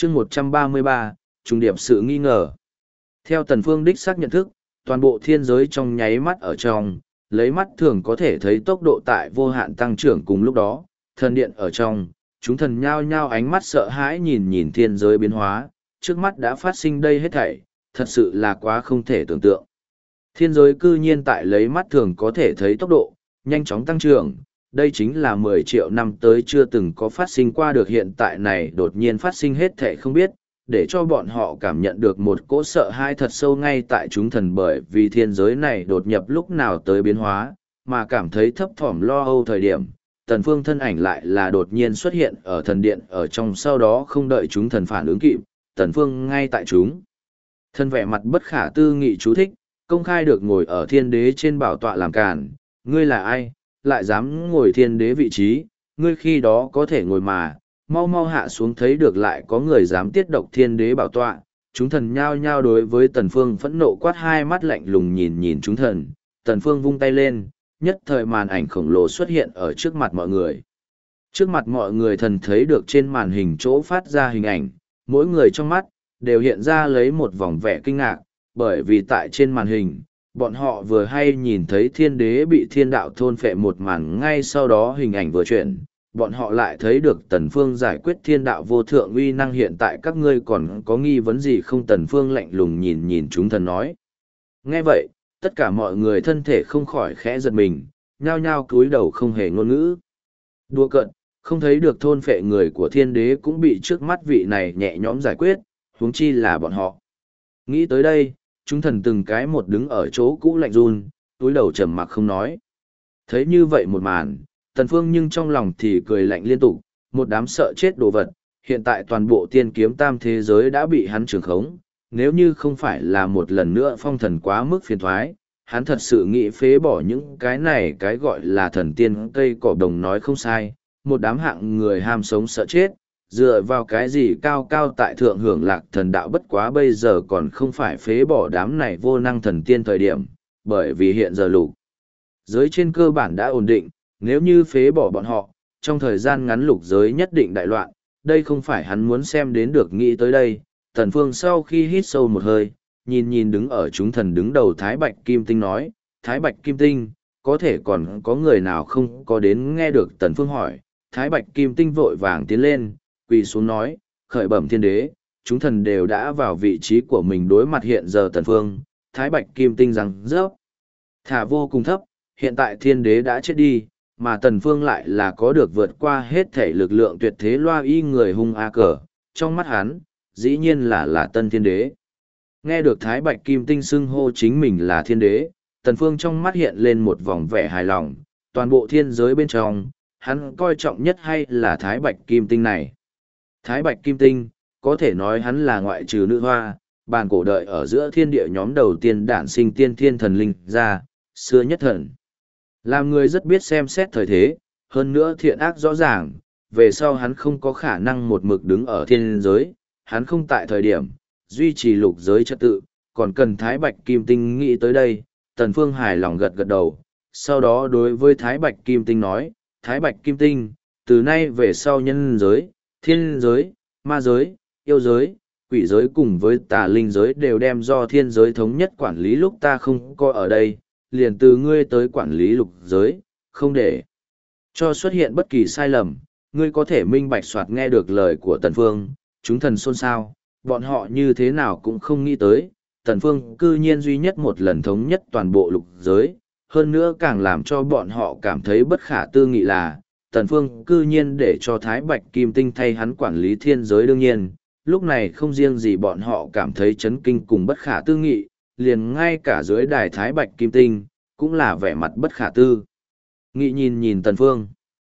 chương 133, trung điệp sự nghi ngờ. Theo Tần Phương đích xác nhận thức, toàn bộ thiên giới trong nháy mắt ở trong, lấy mắt thường có thể thấy tốc độ tại vô hạn tăng trưởng cùng lúc đó, thần điện ở trong, chúng thần nhao nhao ánh mắt sợ hãi nhìn nhìn thiên giới biến hóa, trước mắt đã phát sinh đây hết thảy, thật sự là quá không thể tưởng tượng. Thiên giới cư nhiên tại lấy mắt thường có thể thấy tốc độ, nhanh chóng tăng trưởng, đây chính là 10 triệu năm tới chưa từng có phát sinh qua được, hiện tại này đột nhiên phát sinh hết thảy không biết, để cho bọn họ cảm nhận được một cỗ sợ hãi thật sâu ngay tại chúng thần, bởi vì thiên giới này đột nhập lúc nào tới biến hóa, mà cảm thấy thấp thỏm lo âu thời điểm. Tần Phương thân ảnh lại là đột nhiên xuất hiện ở thần điện ở trong, sau đó không đợi chúng thần phản ứng kịp, Tần Phương ngay tại chúng thần vẻ mặt bất khả tư nghị chú thích, công khai được ngồi ở thiên đế trên bảo tọa làm càn, ngươi là ai, lại dám ngồi thiên đế vị trí, ngươi khi đó có thể ngồi mà, mau mau hạ xuống, thấy được lại có người dám tiết độc thiên đế bảo tọa, chúng thần nhao nhao đối với Tần Phương phẫn nộ quát, hai mắt lạnh lùng nhìn nhìn chúng thần, Tần Phương vung tay lên, nhất thời màn ảnh khổng lồ xuất hiện ở trước mặt mọi người. Trước mặt mọi người thần thấy được trên màn hình chỗ phát ra hình ảnh, mỗi người trong mắt đều hiện ra lấy một vòng vẻ kinh ngạc, bởi vì tại trên màn hình, bọn họ vừa hay nhìn thấy thiên đế bị thiên đạo thôn phệ một màn, ngay sau đó hình ảnh vừa chuyển, bọn họ lại thấy được Tần Phương giải quyết thiên đạo vô thượng uy năng, hiện tại các ngươi còn có nghi vấn gì không? Tần Phương lạnh lùng nhìn nhìn chúng thần nói. Nghe vậy, tất cả mọi người thân thể không khỏi khẽ giật mình, nhao nhao cúi đầu không hề ngôn ngữ. Đùa cợt, không thấy được thôn phệ người của thiên đế cũng bị trước mắt vị này nhẹ nhõm giải quyết, huống chi là bọn họ. Nghĩ tới đây, chúng thần từng cái một đứng ở chỗ cũ lạnh run, túi đầu trầm mặc không nói. Thấy như vậy một màn, Tần Phương nhưng trong lòng thì cười lạnh liên tục, một đám sợ chết đồ vật, hiện tại toàn bộ tiên kiếm tam thế giới đã bị hắn trưởng khống, nếu như không phải là một lần nữa phong thần quá mức phiền toái, hắn thật sự nghĩ phế bỏ những cái này cái gọi là thần tiên cây cỏ đồng nói không sai, một đám hạng người ham sống sợ chết, dựa vào cái gì cao cao tại thượng hưởng lạc thần đạo, bất quá bây giờ còn không phải phế bỏ đám này vô năng thần tiên thời điểm, bởi vì hiện giờ lục giới trên cơ bản đã ổn định, nếu như phế bỏ bọn họ, trong thời gian ngắn lục giới nhất định đại loạn, đây không phải hắn muốn xem đến được. Nghĩ tới đây, Tần Phương sau khi hít sâu một hơi, nhìn nhìn đứng ở chúng thần đứng đầu Thái Bạch Kim Tinh nói, Thái Bạch Kim Tinh, có thể còn có người nào không có đến? Nghe được Tần Phương hỏi, Thái Bạch Kim Tinh vội vàng tiến lên, quỳ xuống nói, khởi bẩm thiên đế, chúng thần đều đã vào vị trí của mình. Đối mặt hiện giờ Tần Phương, Thái Bạch Kim Tinh rằng rớp thả vô cùng thấp, hiện tại thiên đế đã chết đi, mà Tần Phương lại là có được vượt qua hết thể lực lượng tuyệt thế loa y người hung a cờ, trong mắt hắn, dĩ nhiên là tân thiên đế. Nghe được Thái Bạch Kim Tinh xưng hô chính mình là thiên đế, Tần Phương trong mắt hiện lên một vòng vẻ hài lòng, toàn bộ thiên giới bên trong, hắn coi trọng nhất hay là Thái Bạch Kim Tinh này. Thái Bạch Kim Tinh, có thể nói hắn là ngoại trừ nữ hoa, bàn cổ đợi ở giữa thiên địa nhóm đầu tiên đản sinh tiên thiên thần linh ra, xưa nhất thần. Làm người rất biết xem xét thời thế, hơn nữa thiện ác rõ ràng, về sau hắn không có khả năng một mực đứng ở thiên giới, hắn không tại thời điểm, duy trì lục giới trật tự, còn cần Thái Bạch Kim Tinh. Nghĩ tới đây, Tần Phương hài lòng gật gật đầu, sau đó đối với Thái Bạch Kim Tinh nói, Thái Bạch Kim Tinh, từ nay về sau nhân giới, thiên giới, ma giới, yêu giới, quỷ giới cùng với tà linh giới đều đem do thiên giới thống nhất quản lý, lúc ta không có ở đây, liền từ ngươi tới quản lý lục giới, không để cho xuất hiện bất kỳ sai lầm, ngươi có thể minh bạch soạt. Nghe được lời của Tần Phương, chúng thần xôn xao, bọn họ như thế nào cũng không nghĩ tới, Tần Phương cư nhiên duy nhất một lần thống nhất toàn bộ lục giới, hơn nữa càng làm cho bọn họ cảm thấy bất khả tư nghị là, Tần Phương cư nhiên để cho Thái Bạch Kim Tinh thay hắn quản lý thiên giới. Đương nhiên, lúc này không riêng gì bọn họ cảm thấy chấn kinh cùng bất khả tư nghị, liền ngay cả dưới đài Thái Bạch Kim Tinh, cũng là vẻ mặt bất khả tư nghị nhìn nhìn Tần Phương.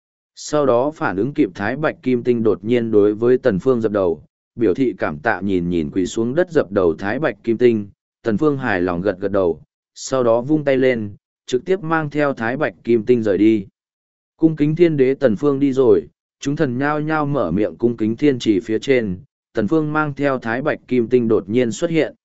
Sau đó phản ứng kịp, Thái Bạch Kim Tinh đột nhiên đối với Tần Phương dập đầu, biểu thị cảm tạ, nhìn nhìn quỳ xuống đất dập đầu Thái Bạch Kim Tinh. Tần Phương hài lòng gật gật đầu, sau đó vung tay lên, trực tiếp mang theo Thái Bạch Kim Tinh rời đi. Cung kính thiên đế. Tần Phương đi rồi, chúng thần nhao nhao mở miệng cung kính thiên chỉ phía trên. Tần Phương mang theo Thái Bạch Kim Tinh đột nhiên xuất hiện.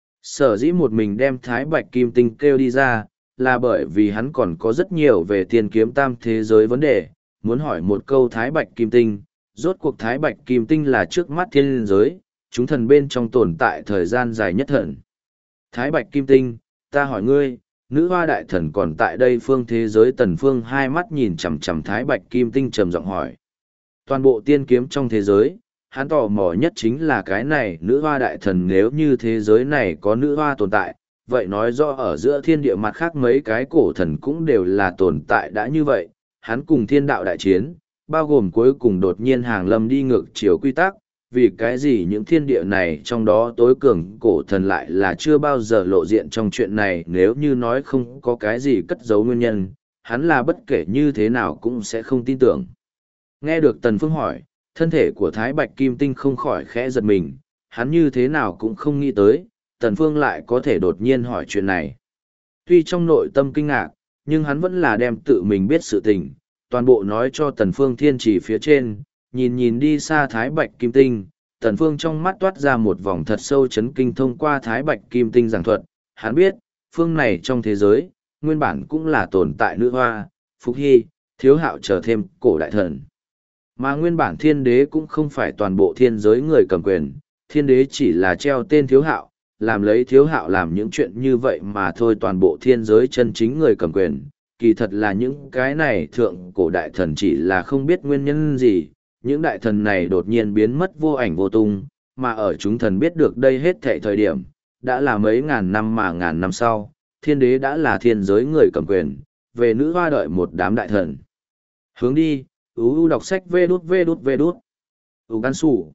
Sở dĩ một mình đem Thái Bạch Kim Tinh kêu đi ra, là bởi vì hắn còn có rất nhiều về tiên kiếm tam thế giới vấn đề, muốn hỏi một câu Thái Bạch Kim Tinh, rốt cuộc Thái Bạch Kim Tinh là trước mắt thiên giới, chúng thần bên trong tồn tại thời gian dài nhất thần. Thái Bạch Kim Tinh, ta hỏi ngươi, nữ hoa đại thần còn tại đây phương thế giới Tần Phương hai mắt nhìn chằm chằm Thái Bạch Kim Tinh trầm giọng hỏi. Toàn bộ tiên kiếm trong thế giới, hắn tò mò nhất chính là cái này nữ hoa đại thần, nếu như thế giới này có nữ hoa tồn tại, vậy nói rõ ở giữa thiên địa mặt khác mấy cái cổ thần cũng đều là tồn tại đã như vậy, hắn cùng thiên đạo đại chiến, bao gồm cuối cùng đột nhiên hàng lâm đi ngược chiều quy tắc, vì cái gì những thiên địa này trong đó tối cường cổ thần lại là chưa bao giờ lộ diện trong chuyện này, nếu như nói không có cái gì cất giấu nguyên nhân, hắn là bất kể như thế nào cũng sẽ không tin tưởng. Nghe được Tần Phương hỏi, thân thể của Thái Bạch Kim Tinh không khỏi khẽ giật mình, hắn như thế nào cũng không nghĩ tới, Tần Phương lại có thể đột nhiên hỏi chuyện này. Tuy trong nội tâm kinh ngạc, nhưng hắn vẫn là đem tự mình biết sự tình, toàn bộ nói cho Tần Phương thiên chỉ phía trên, nhìn đi xa Thái Bạch Kim Tinh, Tần Phương trong mắt toát ra một vòng thật sâu chấn kinh thông qua Thái Bạch Kim Tinh giảng thuật, hắn biết, phương này trong thế giới, nguyên bản cũng là tồn tại nữ hoa, Phúc Hy, Thiếu Hạo trở thêm cổ đại thần. Mà nguyên bản thiên đế cũng không phải toàn bộ thiên giới người cầm quyền, thiên đế chỉ là treo tên Thiếu Hạo, làm lấy Thiếu Hạo làm những chuyện như vậy mà thôi, toàn bộ thiên giới chân chính người cầm quyền. Kỳ thật là những cái này thượng cổ đại thần chỉ là không biết nguyên nhân gì, những đại thần này đột nhiên biến mất vô ảnh vô tung, mà ở chúng thần biết được đây hết thảy thời điểm, đã là mấy ngàn năm mà ngàn năm sau, thiên đế đã là thiên giới người cầm quyền, về nữ hoa đợi một đám đại thần. Hướng đi, đọc sách vê đút. Gan sủ.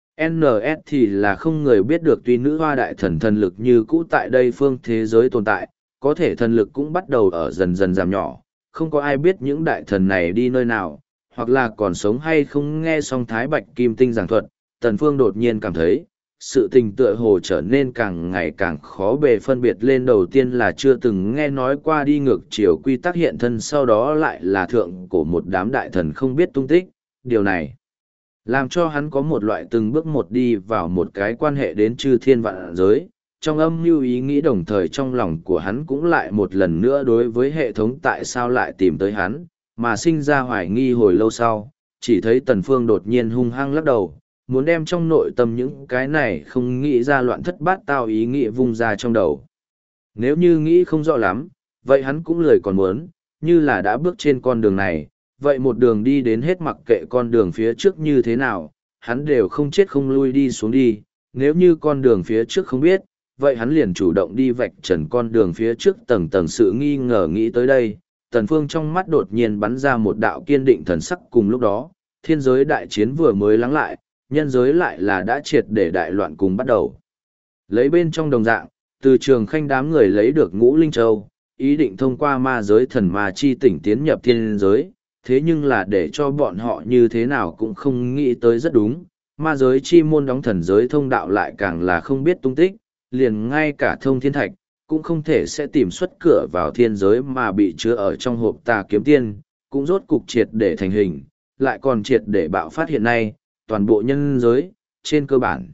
NS thì là không người biết được, tuy nữ hoa đại thần thần lực như cũ tại đây phương thế giới tồn tại, có thể thần lực cũng bắt đầu ở dần dần giảm nhỏ, không có ai biết những đại thần này đi nơi nào, hoặc là còn sống hay không. Nghe xong Thái Bạch Kim Tinh giảng thuật, Tần Phương đột nhiên cảm thấy, sự tình tựa hồ trở nên càng ngày càng khó bề phân biệt lên. Đầu tiên là chưa từng nghe nói qua đi ngược chiều quy tắc hiện thân, sau đó lại là thượng cổ một đám đại thần không biết tung tích, điều này làm cho hắn có một loại từng bước một đi vào một cái quan hệ đến chư thiên vạn giới. Trong âm mưu ý nghĩ đồng thời trong lòng của hắn cũng lại một lần nữa đối với hệ thống tại sao lại tìm tới hắn, mà sinh ra hoài nghi. Hồi lâu sau, chỉ thấy Tần Phương đột nhiên hung hăng lắc đầu, muốn đem trong nội tâm những cái này không nghĩ ra loạn thất bát tao ý nghĩ vung ra trong đầu. Nếu như nghĩ không rõ lắm, vậy hắn cũng lười còn muốn, như là đã bước trên con đường này, vậy một đường đi đến hết, mặc kệ con đường phía trước như thế nào, hắn đều không chết không lui đi xuống đi. Nếu như con đường phía trước không biết, vậy hắn liền chủ động đi vạch trần con đường phía trước. Tầng tầng sự nghi ngờ nghĩ tới đây, Tần Phương trong mắt đột nhiên bắn ra một đạo kiên định thần sắc. Cùng lúc đó, thiên giới đại chiến vừa mới lắng lại, nhân giới lại là đã triệt để đại loạn cùng bắt đầu. Lấy bên trong đồng dạng, từ Trường Khanh đám người lấy được Ngũ Linh Châu, ý định thông qua ma giới thần ma chi tỉnh tiến nhập thiên giới, thế nhưng là để cho bọn họ như thế nào cũng không nghĩ tới rất đúng, ma giới chi môn đóng thần giới thông đạo lại càng là không biết tung tích, liền ngay cả thông thiên thạch cũng không thể sẽ tìm xuất cửa vào thiên giới, mà bị chứa ở trong hộp Tà Kiếm Tiên cũng rốt cục triệt để thành hình, lại còn triệt để bạo phát. Hiện nay toàn bộ nhân giới trên cơ bản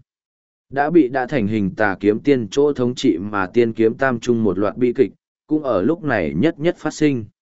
đã thành hình Tà Kiếm Tiên chỗ thống trị, mà tiên kiếm tam trung một loạt bi kịch cũng ở lúc này nhất phát sinh.